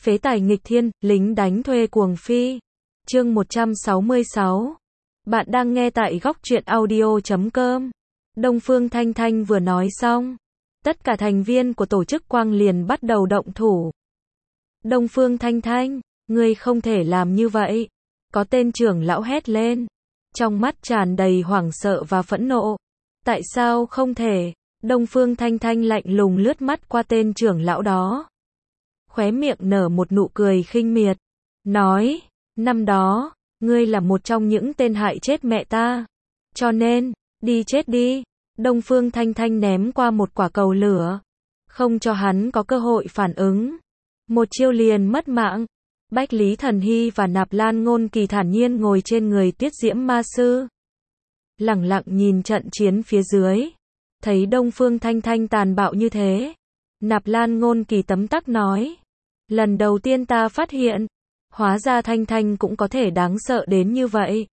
Phế tài nghịch thiên, lính đánh thuê cuồng phi. Chương 166. Bạn đang nghe tại góc truyện audio.com. Đông Phương Thanh Thanh vừa nói xong, tất cả thành viên của tổ chức Quang liền bắt đầu động thủ. Đông Phương Thanh Thanh, ngươi không thể làm như vậy. Có tên trưởng lão hét lên, trong mắt tràn đầy hoảng sợ và phẫn nộ. Tại sao không thể? Đông Phương Thanh Thanh lạnh lùng lướt mắt qua tên trưởng lão đó, khóe miệng nở một nụ cười khinh miệt, nói, năm đó, ngươi là một trong những tên hại chết mẹ ta, cho nên, đi chết đi. Đông Phương Thanh Thanh ném qua một quả cầu lửa, không cho hắn có cơ hội phản ứng. Một chiêu liền mất mạng. Bách Lý Thần Hy và Nạp Lan Ngôn Kỳ thản nhiên ngồi trên người Tuyết Diễm Ma Sư, lẳng lặng nhìn trận chiến phía dưới. Thấy Đông Phương Thanh Thanh tàn bạo như thế, Nạp Lan Ngôn Kỳ tấm tắc nói, lần đầu tiên ta phát hiện, hóa ra Thanh Thanh cũng có thể đáng sợ đến như vậy.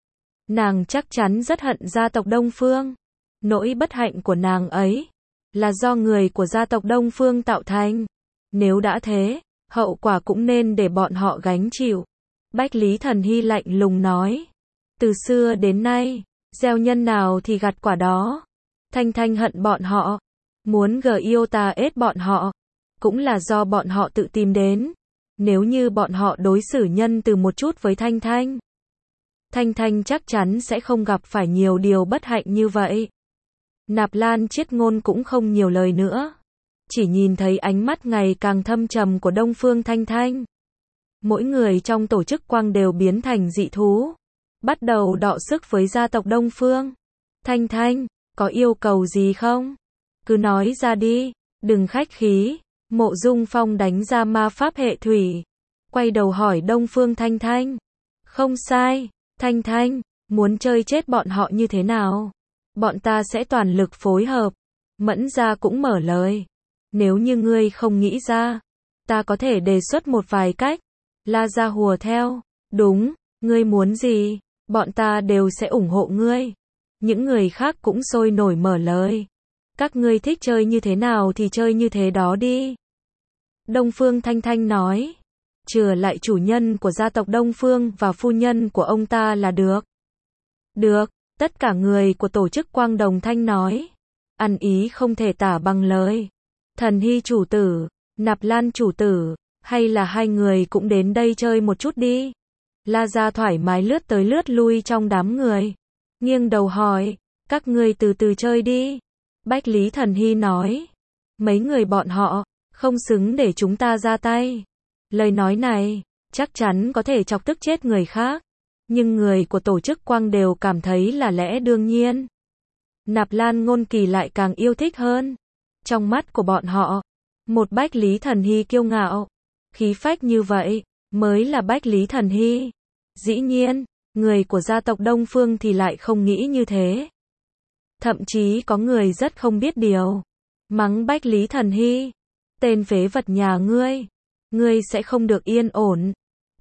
Nàng chắc chắn rất hận gia tộc Đông Phương. Nỗi bất hạnh của nàng ấy là do người của gia tộc Đông Phương tạo thành. Nếu đã thế, hậu quả cũng nên để bọn họ gánh chịu. Bách Lý Thần Hy lạnh lùng nói, từ xưa đến nay, gieo nhân nào thì gặt quả đó. Thanh Thanh hận bọn họ, muốn yêu ta ết bọn họ, cũng là do bọn họ tự tìm đến. Nếu như bọn họ đối xử nhân từ một chút với Thanh Thanh, Thanh Thanh chắc chắn sẽ không gặp phải nhiều điều bất hạnh như vậy. Nạp Lan Chiết Ngôn cũng không nhiều lời nữa, chỉ nhìn thấy ánh mắt ngày càng thâm trầm của Đông Phương Thanh Thanh. Mỗi người trong tổ chức Quang đều biến thành dị thú, bắt đầu đọ sức với gia tộc Đông Phương. Thanh Thanh, có yêu cầu gì không? Cứ nói ra đi, đừng khách khí. Mộ Dung Phong đánh ra ma pháp hệ thủy, quay đầu hỏi Đông Phương Thanh Thanh. Không sai, Thanh Thanh, muốn chơi chết bọn họ như thế nào? Bọn ta sẽ toàn lực phối hợp. Mẫn Gia cũng mở lời. Nếu như ngươi không nghĩ ra, ta có thể đề xuất một vài cách. La Gia hùa theo. Đúng, ngươi muốn gì, bọn ta đều sẽ ủng hộ ngươi. Những người khác cũng sôi nổi mở lời. Các ngươi thích chơi như thế nào thì chơi như thế đó đi. Đông Phương Thanh Thanh nói, trừ lại chủ nhân của gia tộc Đông Phương và phu nhân của ông ta là được. Được, tất cả người của tổ chức Quang đồng thanh nói. Ăn ý không thể tả bằng lời. Thần Hy chủ tử, Nạp Lan chủ tử, hay là hai người cũng đến đây chơi một chút đi. La Gia thoải mái lướt tới lướt lui trong đám người, nghiêng đầu hỏi, các ngươi từ từ chơi đi. Bách Lý Thần Hy nói, mấy người bọn họ không xứng để chúng ta ra tay. Lời nói này chắc chắn có thể chọc tức chết người khác, nhưng người của tổ chức Quang đều cảm thấy là lẽ đương nhiên. Nạp Lan Ngôn Kỳ lại càng yêu thích hơn. Trong mắt của bọn họ, một Bách Lý Thần Hy kiêu ngạo, khí phách như vậy mới là Bách Lý Thần Hy. Dĩ nhiên, người của gia tộc Đông Phương thì lại không nghĩ như thế. Thậm chí có người rất không biết điều, mắng Bách Lý Thần Hy, tên phế vật nhà ngươi sẽ không được yên ổn.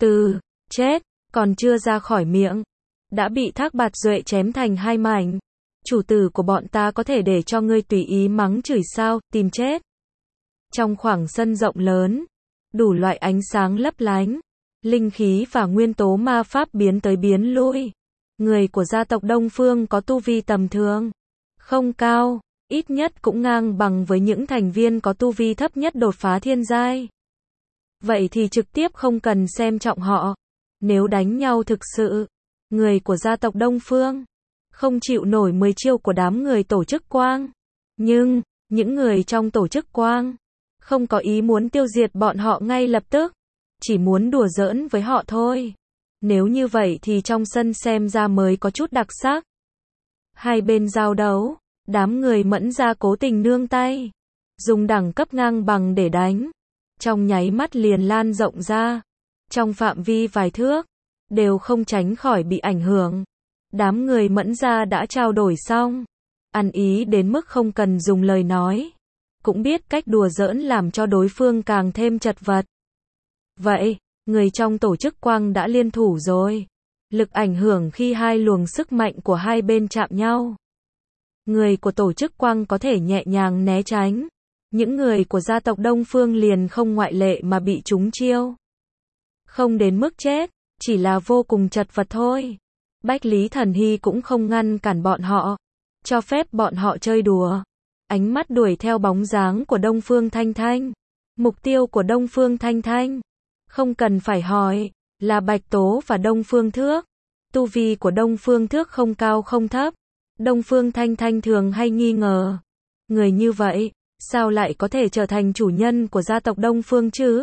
Chết, còn chưa ra khỏi miệng, đã bị Thác Bạt Duệ chém thành hai mảnh. Chủ tử của bọn ta có thể để cho ngươi tùy ý mắng chửi sao, tìm chết. Trong khoảng sân rộng lớn, đủ loại ánh sáng lấp lánh, linh khí và nguyên tố ma pháp biến tới biến lui. Người của gia tộc Đông Phương có tu vi tầm thường, không cao, ít nhất cũng ngang bằng với những thành viên có tu vi thấp nhất đột phá thiên giai. Vậy thì trực tiếp không cần xem trọng họ. Nếu đánh nhau thực sự, người của gia tộc Đông Phương không chịu nổi 10 chiêu của đám người tổ chức Quang. Nhưng, những người trong tổ chức Quang không có ý muốn tiêu diệt bọn họ ngay lập tức, chỉ muốn đùa giỡn với họ thôi. Nếu như vậy thì trong sân xem ra mới có chút đặc sắc. Hai bên giao đấu, đám người Mẫn Gia cố tình nương tay, dùng đẳng cấp ngang bằng để đánh. Trong nháy mắt liền lan rộng ra, trong phạm vi vài thước, đều không tránh khỏi bị ảnh hưởng. Đám người Mẫn Gia đã trao đổi xong, ăn ý đến mức không cần dùng lời nói, cũng biết cách đùa giỡn làm cho đối phương càng thêm chật vật. Vậy, người trong tổ chức Quang đã liên thủ rồi. Lực ảnh hưởng khi hai luồng sức mạnh của hai bên chạm nhau, người của tổ chức Quang có thể nhẹ nhàng né tránh, những người của gia tộc Đông Phương liền không ngoại lệ mà bị trúng chiêu. Không đến mức chết, chỉ là vô cùng chật vật thôi. Bách Lý Thần Hy cũng không ngăn cản bọn họ, cho phép bọn họ chơi đùa. Ánh mắt đuổi theo bóng dáng của Đông Phương Thanh Thanh. Mục tiêu của Đông Phương Thanh Thanh, không cần phải hỏi, là Bạch Tố và Đông Phương Thước. Tu vi của Đông Phương Thước không cao không thấp. Đông Phương Thanh Thanh thường hay nghi ngờ. Người như vậy, sao lại có thể trở thành chủ nhân của gia tộc Đông Phương chứ?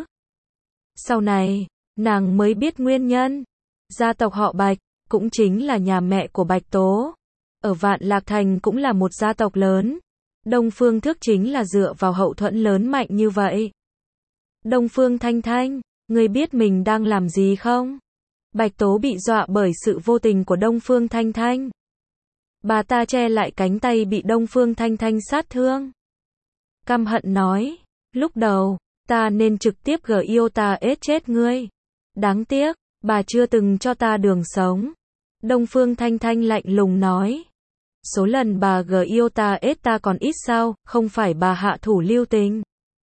Sau này, nàng mới biết nguyên nhân. Gia tộc họ Bạch, cũng chính là nhà mẹ của Bạch Tố. Ở Vạn Lạc Thành cũng là một gia tộc lớn. Đông Phương Thước chính là dựa vào hậu thuẫn lớn mạnh như vậy. Đông Phương Thanh Thanh, ngươi biết mình đang làm gì không? Bạch Tố bị dọa bởi sự vô tình của Đông Phương Thanh Thanh. Bà ta che lại cánh tay bị Đông Phương Thanh Thanh sát thương. Căm hận nói, lúc đầu, ta nên trực tiếp yêu ta ết chết ngươi. Đáng tiếc, bà chưa từng cho ta đường sống. Đông Phương Thanh Thanh lạnh lùng nói. Số lần bà yêu ta ết ta còn ít sao, không phải bà hạ thủ lưu tình.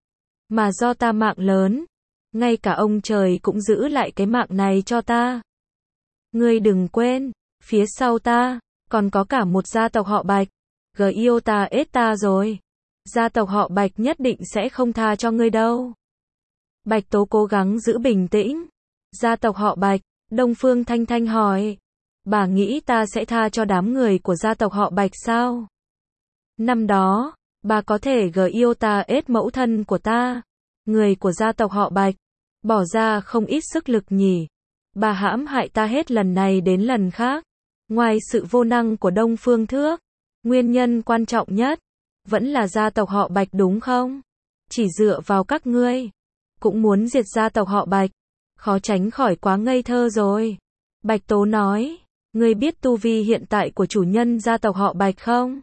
Mà do ta mạng lớn, ngay cả ông trời cũng giữ lại cái mạng này cho ta. Ngươi đừng quên, phía sau ta, còn có cả một gia tộc họ Bạch. Yêu ta ết ta rồi. Gia tộc họ Bạch nhất định sẽ không tha cho ngươi đâu. Bạch Tố cố gắng giữ bình tĩnh. Gia tộc họ Bạch, Đông Phương Thanh Thanh hỏi. Bà nghĩ ta sẽ tha cho đám người của gia tộc họ Bạch sao? Năm đó, bà có thể yêu ta ết mẫu thân của ta. Người của gia tộc họ Bạch, bỏ ra không ít sức lực nhỉ. Bà hãm hại ta hết lần này đến lần khác. Ngoài sự vô năng của Đông Phương Thước, nguyên nhân quan trọng nhất, vẫn là gia tộc họ Bạch đúng không? Chỉ dựa vào các ngươi, cũng muốn diệt gia tộc họ Bạch. Khó tránh khỏi quá ngây thơ rồi. Bạch Tố nói, ngươi biết tu vi hiện tại của chủ nhân gia tộc họ Bạch không?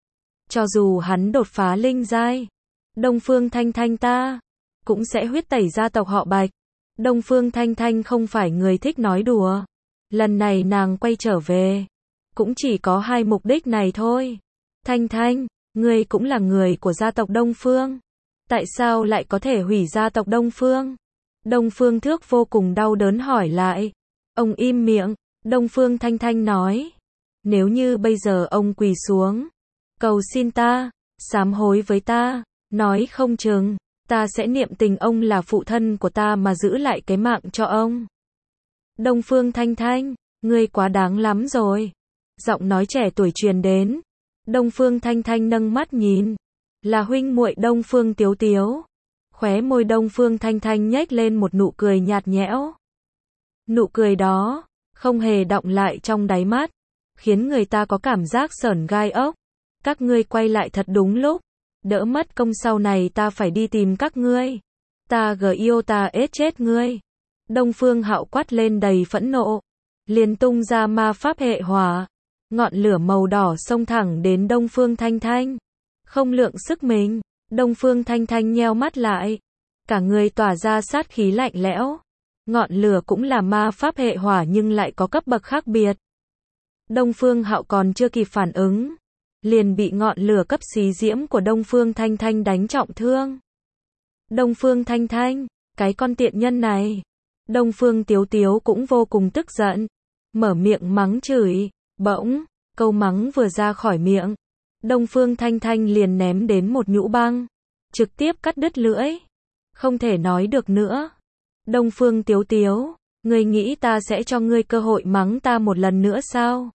Cho dù hắn đột phá linh giai, Đông Phương Thanh Thanh ta cũng sẽ huyết tẩy gia tộc họ Bạch. Đông Phương Thanh Thanh không phải người thích nói đùa. Lần này nàng quay trở về, cũng chỉ có hai mục đích này thôi. Thanh Thanh, ngươi cũng là người của gia tộc Đông Phương. Tại sao lại có thể hủy gia tộc Đông Phương? Đông Phương Thước vô cùng đau đớn hỏi lại. Ông im miệng, Đông Phương Thanh Thanh nói. Nếu như bây giờ ông quỳ xuống, cầu xin ta, sám hối với ta, nói không chừng, ta sẽ niệm tình ông là phụ thân của ta mà giữ lại cái mạng cho ông. Đông Phương Thanh Thanh, ngươi quá đáng lắm rồi. Giọng nói trẻ tuổi truyền đến. Đông Phương Thanh Thanh nâng mắt nhìn. Là huynh muội Đông Phương Tiếu Tiếu. Khóe môi Đông Phương Thanh Thanh nhếch lên một nụ cười nhạt nhẽo. Nụ cười đó, không hề đọng lại trong đáy mắt, khiến người ta có cảm giác sởn gai ốc. Các ngươi quay lại thật đúng lúc. Đỡ mất công sau này ta phải đi tìm các ngươi. Ta yêu ta ết chết ngươi. Đông Phương Hạo quát lên đầy phẫn nộ. Liền tung ra ma pháp hệ hỏa. Ngọn lửa màu đỏ xông thẳng đến Đông Phương Thanh Thanh. Không lượng sức mình, Đông Phương Thanh Thanh nheo mắt lại. Cả người tỏa ra sát khí lạnh lẽo. Ngọn lửa cũng là ma pháp hệ hỏa nhưng lại có cấp bậc khác biệt. Đông Phương Hạo còn chưa kịp phản ứng, liền bị ngọn lửa cấp xí diễm của Đông Phương Thanh Thanh đánh trọng thương. Đông Phương Thanh Thanh, cái con tiện nhân này. Đông Phương Tiếu Tiếu cũng vô cùng tức giận, mở miệng mắng chửi. Bỗng, câu mắng vừa ra khỏi miệng, Đông Phương Thanh Thanh liền ném đến một nhũ băng, trực tiếp cắt đứt lưỡi. Không thể nói được nữa. Đông Phương Tiếu Tiếu, ngươi nghĩ ta sẽ cho ngươi cơ hội mắng ta một lần nữa sao?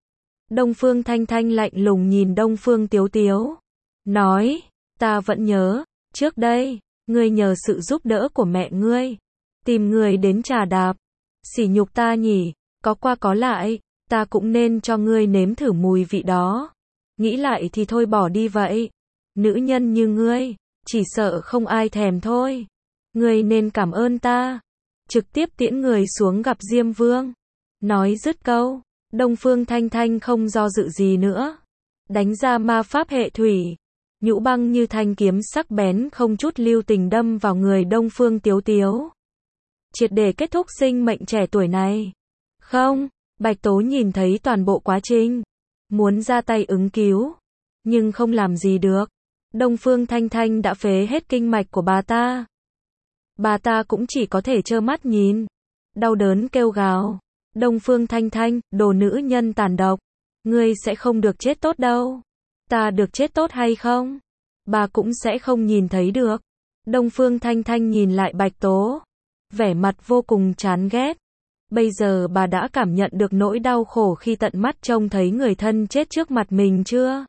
Đông Phương Thanh Thanh lạnh lùng nhìn Đông Phương Tiếu Tiếu, nói, ta vẫn nhớ, trước đây, ngươi nhờ sự giúp đỡ của mẹ ngươi, tìm người đến trà đạp, sỉ nhục ta nhỉ, có qua có lại, ta cũng nên cho ngươi nếm thử mùi vị đó. Nghĩ lại thì thôi bỏ đi vậy. Nữ nhân như ngươi, chỉ sợ không ai thèm thôi. Ngươi nên cảm ơn ta. Trực tiếp tiễn người xuống gặp Diêm Vương. Nói dứt câu, Đông Phương Thanh Thanh không do dự gì nữa. Đánh ra ma pháp hệ thủy. Nhũ băng như thanh kiếm sắc bén không chút lưu tình đâm vào người Đông Phương Tiếu Tiếu. Triệt để kết thúc sinh mệnh trẻ tuổi này. Không, Bạch Tố nhìn thấy toàn bộ quá trình. Muốn ra tay ứng cứu, nhưng không làm gì được. Đông Phương Thanh Thanh đã phế hết kinh mạch của bà ta. Bà ta cũng chỉ có thể trơ mắt nhìn. Đau đớn kêu gào. Đông Phương Thanh Thanh, đồ nữ nhân tàn độc. Ngươi sẽ không được chết tốt đâu. Ta được chết tốt hay không? Bà cũng sẽ không nhìn thấy được. Đông Phương Thanh Thanh nhìn lại Bạch Tố. Vẻ mặt vô cùng chán ghét. Bây giờ bà đã cảm nhận được nỗi đau khổ khi tận mắt trông thấy người thân chết trước mặt mình chưa?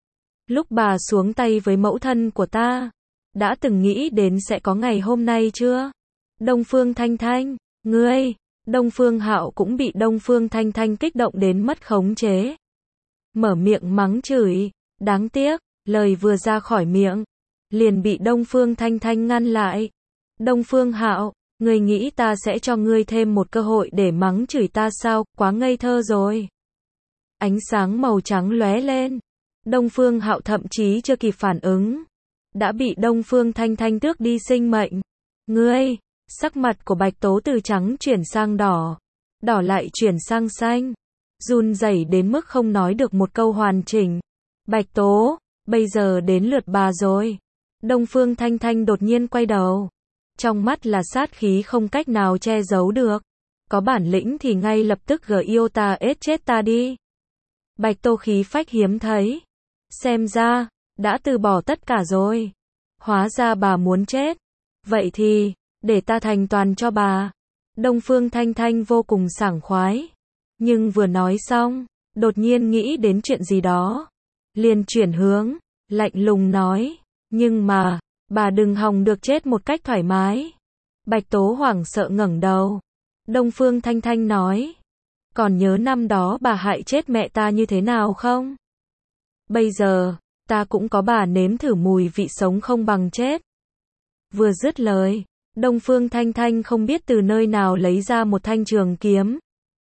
Lúc bà xuống tay với mẫu thân của ta, đã từng nghĩ đến sẽ có ngày hôm nay chưa? Đông Phương Thanh Thanh, ngươi, Đông Phương Hạo cũng bị Đông Phương Thanh Thanh kích động đến mất khống chế. Mở miệng mắng chửi, đáng tiếc, lời vừa ra khỏi miệng, liền bị Đông Phương Thanh Thanh ngăn lại. Đông Phương Hạo, ngươi nghĩ ta sẽ cho ngươi thêm một cơ hội để mắng chửi ta sao? Quá ngây thơ rồi. Ánh sáng màu trắng lóe lên. Đông Phương Hạo thậm chí chưa kịp phản ứng, đã bị Đông Phương Thanh Thanh tước đi sinh mệnh. Ngươi, sắc mặt của Bạch Tố từ trắng chuyển sang đỏ, đỏ lại chuyển sang xanh, run rẩy đến mức không nói được một câu hoàn chỉnh. Bạch Tố, bây giờ đến lượt bà rồi. Đông Phương Thanh Thanh đột nhiên quay đầu, trong mắt là sát khí không cách nào che giấu được. Có bản lĩnh thì ngay lập tức yêu ta chết ta đi. Bạch Tố khí phách hiếm thấy. Xem ra, đã từ bỏ tất cả rồi. Hóa ra bà muốn chết. Vậy thì, để ta thành toàn cho bà. Đông Phương Thanh Thanh vô cùng sảng khoái. Nhưng vừa nói xong, đột nhiên nghĩ đến chuyện gì đó. Liền chuyển hướng, lạnh lùng nói. Nhưng mà, bà đừng hòng được chết một cách thoải mái. Bạch Tố hoảng sợ ngẩng đầu. Đông Phương Thanh Thanh nói. Còn nhớ năm đó bà hại chết mẹ ta như thế nào không? Bây giờ, ta cũng có bà nếm thử mùi vị sống không bằng chết. Vừa dứt lời, Đông Phương Thanh Thanh không biết từ nơi nào lấy ra một thanh trường kiếm.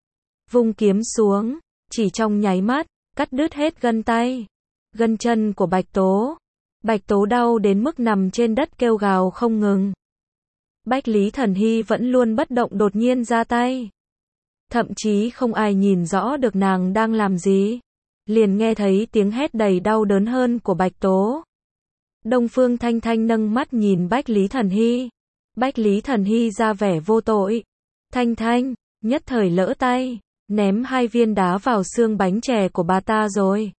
Vung kiếm xuống, chỉ trong nháy mắt, cắt đứt hết gân tay, gân chân của Bạch Tố. Bạch Tố đau đến mức nằm trên đất kêu gào không ngừng. Bách Lý Thần Hy vẫn luôn bất động đột nhiên ra tay. Thậm chí không ai nhìn rõ được nàng đang làm gì. Liền nghe thấy tiếng hét đầy đau đớn hơn của Bạch Tố. Đông Phương Thanh Thanh nâng mắt nhìn Bách Lý Thần Hy. Bách Lý Thần Hy ra vẻ vô tội. Thanh Thanh, nhất thời lỡ tay, ném 2 viên đá vào xương bánh chè của bà ta rồi.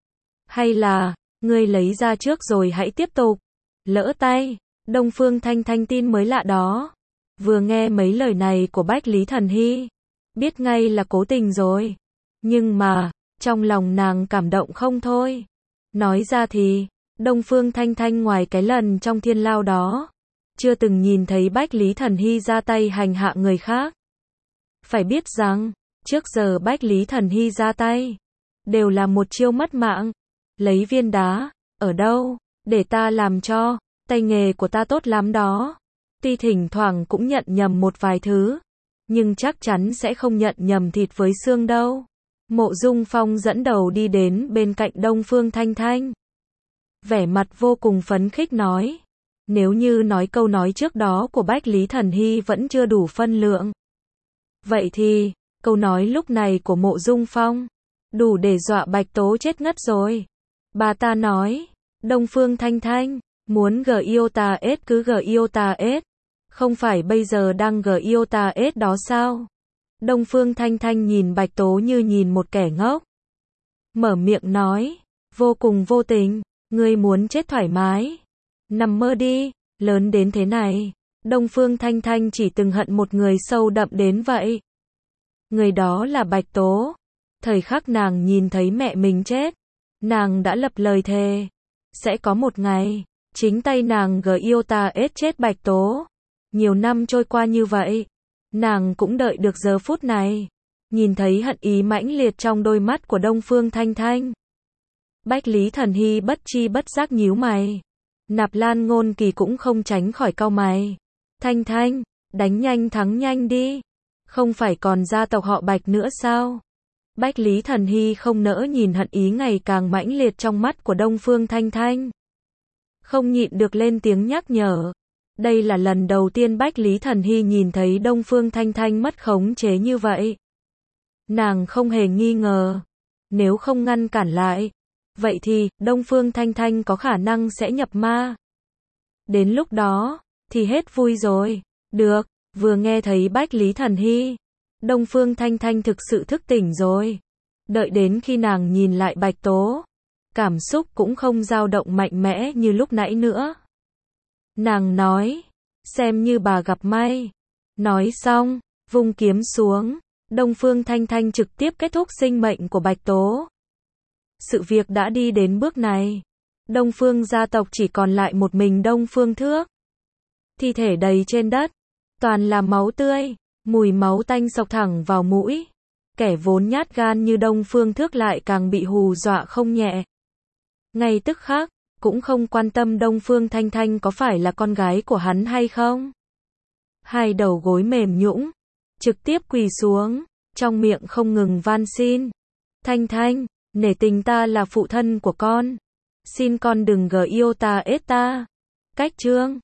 Hay là, ngươi lấy ra trước rồi hãy tiếp tục. Lỡ tay, Đông Phương Thanh Thanh tin mới lạ đó. Vừa nghe mấy lời này của Bách Lý Thần Hy, biết ngay là cố tình rồi. Nhưng mà, trong lòng nàng cảm động không thôi. Nói ra thì, Đông Phương Thanh Thanh ngoài cái lần trong thiên lao đó, chưa từng nhìn thấy Bách Lý Thần Hy ra tay hành hạ người khác. Phải biết rằng, trước giờ Bách Lý Thần Hy ra tay, đều là một chiêu mất mạng. Lấy viên đá, ở đâu, để ta làm cho, tay nghề của ta tốt lắm đó. Tuy thỉnh thoảng cũng nhận nhầm một vài thứ, nhưng chắc chắn sẽ không nhận nhầm thịt với xương đâu. Mộ Dung Phong dẫn đầu đi đến bên cạnh Đông Phương Thanh Thanh. Vẻ mặt vô cùng phấn khích nói. Nếu như nói câu nói trước đó của Bách Lý Thần Hy vẫn chưa đủ phân lượng, vậy thì, câu nói lúc này của Mộ Dung Phong, đủ để dọa Bạch Tố chết ngất rồi. Bà ta nói, Đông Phương Thanh Thanh, muốn yêu ta cứ yêu ta không phải bây giờ đang yêu ta đó sao? Đông Phương Thanh Thanh nhìn Bạch Tố như nhìn một kẻ ngốc. Mở miệng nói, vô cùng vô tình, ngươi muốn chết thoải mái. Nằm mơ đi, lớn đến thế này. Đông Phương Thanh Thanh chỉ từng hận một người sâu đậm đến vậy. Người đó là Bạch Tố. Thời khắc nàng nhìn thấy mẹ mình chết, nàng đã lập lời thề. Sẽ có một ngày, chính tay nàng yêu ta chết Bạch Tố. Nhiều năm trôi qua như vậy, nàng cũng đợi được giờ phút này. Nhìn thấy hận ý mãnh liệt trong đôi mắt của Đông Phương Thanh Thanh, Bách Lý Thần Hy bất chi bất giác nhíu mày. Nạp Lan Ngôn Kỳ cũng không tránh khỏi cau mày. Thanh Thanh, đánh nhanh thắng nhanh đi. Không phải còn gia tộc họ Bạch nữa sao? Bách Lý Thần Hy không nỡ nhìn hận ý ngày càng mãnh liệt trong mắt của Đông Phương Thanh Thanh. Không nhịn được lên tiếng nhắc nhở. Đây là lần đầu tiên Bách Lý Thần Hy nhìn thấy Đông Phương Thanh Thanh mất khống chế như vậy. Nàng không hề nghi ngờ, nếu không ngăn cản lại, vậy thì, Đông Phương Thanh Thanh có khả năng sẽ nhập ma. Đến lúc đó, thì hết vui rồi. Được, vừa nghe thấy Bách Lý Thần Hy, Đông Phương Thanh Thanh thực sự thức tỉnh rồi. Đợi đến khi nàng nhìn lại Bạch Tố, cảm xúc cũng không dao động mạnh mẽ như lúc nãy nữa. Nàng nói, xem như bà gặp may. Nói xong, vung kiếm xuống, Đông Phương Thanh Thanh trực tiếp kết thúc sinh mệnh của Bạch Tố. Sự việc đã đi đến bước này. Đông Phương gia tộc chỉ còn lại một mình Đông Phương Thước. Thi thể đầy trên đất, toàn là máu tươi, mùi máu tanh xộc thẳng vào mũi. Kẻ vốn nhát gan như Đông Phương Thước lại càng bị hù dọa không nhẹ. Ngay tức khắc, cũng không quan tâm Đông Phương Thanh Thanh có phải là con gái của hắn hay không. Hai đầu gối mềm nhũn, trực tiếp quỳ xuống, trong miệng không ngừng van xin. Thanh Thanh, nể tình ta là phụ thân của con. Xin con đừng gờ yêu ta ết ta. Cách chương